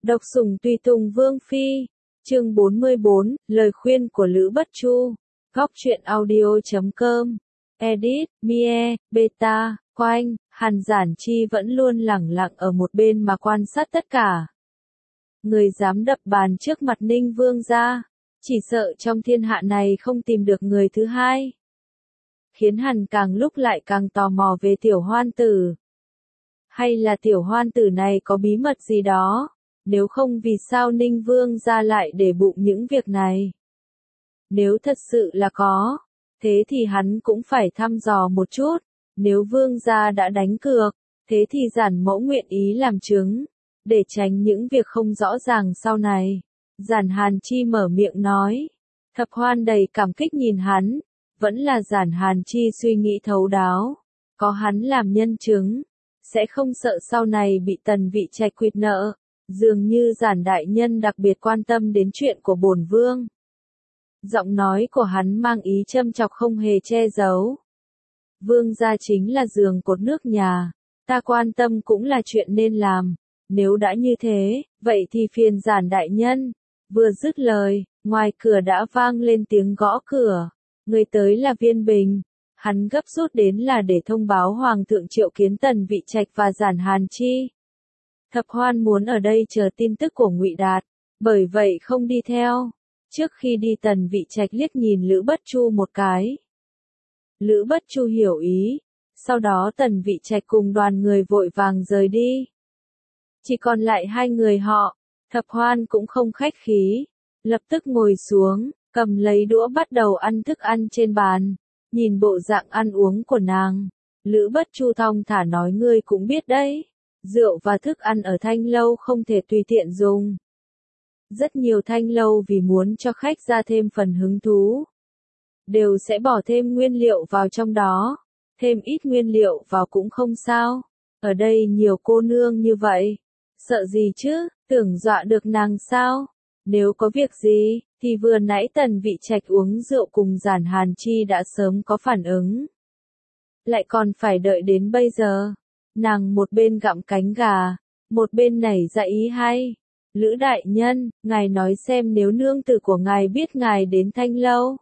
Độc sủng tùy tùng Vương Phi, chương 44, lời khuyên của Lữ Bất Chu, góc truyện audio.com, edit, Mie, Beta, Quanh, Hàn Giản Chi vẫn luôn lẳng lặng ở một bên mà quan sát tất cả. Người dám đập bàn trước mặt Ninh Vương gia, chỉ sợ trong thiên hạ này không tìm được người thứ hai. Khiến Hàn càng lúc lại càng tò mò về tiểu hoan tử. Hay là tiểu hoan tử này có bí mật gì đó? Nếu không vì sao Ninh Vương gia lại để bụng những việc này? Nếu thật sự là có, thế thì hắn cũng phải thăm dò một chút. Nếu Vương gia đã đánh cược, thế thì Giản mẫu nguyện ý làm chứng, để tránh những việc không rõ ràng sau này. Giản Hàn Chi mở miệng nói. Thập Hoan đầy cảm kích nhìn hắn, vẫn là Giản Hàn Chi suy nghĩ thấu đáo. Có hắn làm nhân chứng, sẽ không sợ sau này bị Tần Vị Trạch quỵt nợ. Dường như Giản đại nhân đặc biệt quan tâm đến chuyện của bổn vương. Giọng nói của hắn mang ý châm chọc không hề che giấu. Vương gia chính là giường cột nước nhà, ta quan tâm cũng là chuyện nên làm. Nếu đã như thế, vậy thì phiền Giản đại nhân. Vừa dứt lời, ngoài cửa đã vang lên tiếng gõ cửa. Người tới là Viên Bình. Hắn gấp rút đến là để thông báo Hoàng thượng triệu kiến Tần Vị Trạch và Giản Hàn Chi. Thập Hoan muốn ở đây chờ tin tức của Ngụy Đạt, bởi vậy không đi theo. Trước khi đi Tần Vị Trạch liếc nhìn Lữ Bất Chu một cái. Lữ Bất Chu hiểu ý, sau đó Tần Vị Trạch cùng đoàn người vội vàng rời đi. Chỉ còn lại hai người họ, Thập Hoan cũng không khách khí, lập tức ngồi xuống, cầm lấy đũa bắt đầu ăn thức ăn trên bàn. Nhìn bộ dạng ăn uống của nàng, Lữ Bất Chu thong thả nói ngươi cũng biết đấy. Rượu và thức ăn ở thanh lâu không thể tùy tiện dùng. Rất nhiều thanh lâu vì muốn cho khách ra thêm phần hứng thú, đều sẽ bỏ thêm nguyên liệu vào trong đó. Thêm ít nguyên liệu vào cũng không sao. Ở đây nhiều cô nương như vậy, sợ gì chứ, tưởng dọa được nàng sao? Nếu có việc gì, thì vừa nãy Tần Vị Trạch uống rượu cùng Giản Hàn Chi đã sớm có phản ứng. Lại còn phải đợi đến bây giờ. Nàng một bên gặm cánh gà, một bên nảy ra ý hay. Lữ đại nhân, ngài nói xem nếu nương tử của ngài biết ngài đến thanh lâu,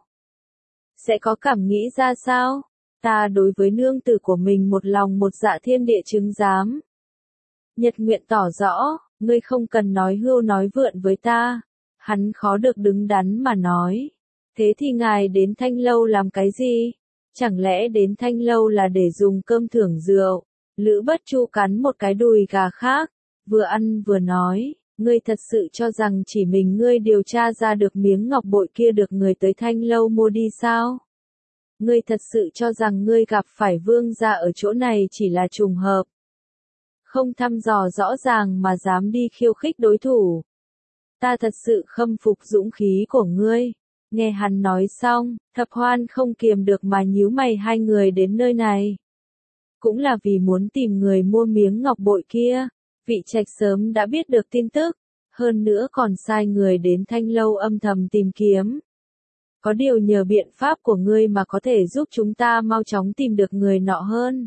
sẽ có cảm nghĩ ra sao? Ta đối với nương tử của mình một lòng một dạ thiên địa chứng giám. Nhật nguyện tỏ rõ, ngươi không cần nói hưu nói vượn với ta. Hắn khó được đứng đắn mà nói. Thế thì ngài đến thanh lâu làm cái gì? Chẳng lẽ đến thanh lâu là để dùng cơm thưởng rượu? Lữ Bất Chu cắn một cái đùi gà khác, vừa ăn vừa nói, ngươi thật sự cho rằng chỉ mình ngươi điều tra ra được miếng ngọc bội kia được người tới thanh lâu mua đi sao? Ngươi thật sự cho rằng ngươi gặp phải vương gia ở chỗ này chỉ là trùng hợp. Không thăm dò rõ ràng mà dám đi khiêu khích đối thủ. Ta thật sự khâm phục dũng khí của ngươi. Nghe hắn nói xong, Thập Hoan không kiềm được mà nhíu mày hai người đến nơi này. Cũng là vì muốn tìm người mua miếng ngọc bội kia. Vị Trạch sớm đã biết được tin tức, hơn nữa còn sai người đến thanh lâu âm thầm tìm kiếm. Có điều nhờ biện pháp của ngươi mà có thể giúp chúng ta mau chóng tìm được người nọ hơn.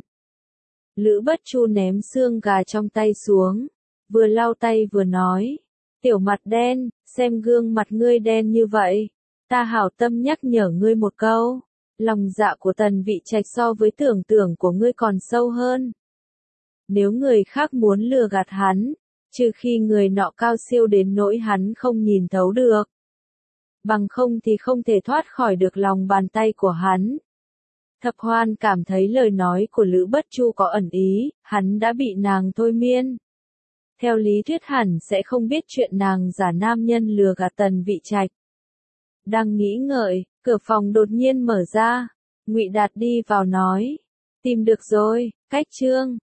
Lữ Bất Chu ném xương gà trong tay xuống, vừa lau tay vừa nói, tiểu mặt đen, xem gương mặt ngươi đen như vậy, ta hảo tâm nhắc nhở ngươi một câu. Lòng dạ của Tần Vị Trạch so với tưởng tượng của ngươi còn sâu hơn. Nếu người khác muốn lừa gạt hắn, trừ khi người nọ cao siêu đến nỗi hắn không nhìn thấu được. Bằng không thì không thể thoát khỏi được lòng bàn tay của hắn. Thập Hoan cảm thấy lời nói của Lữ Bất Chu có ẩn ý, hắn đã bị nàng thôi miên. Theo lý thuyết hẳn sẽ không biết chuyện nàng giả nam nhân lừa gạt Tần Vị Trạch. Đang nghĩ ngợi, cửa phòng đột nhiên mở ra. Ngụy Đạt đi vào nói, tìm được rồi, cách chương.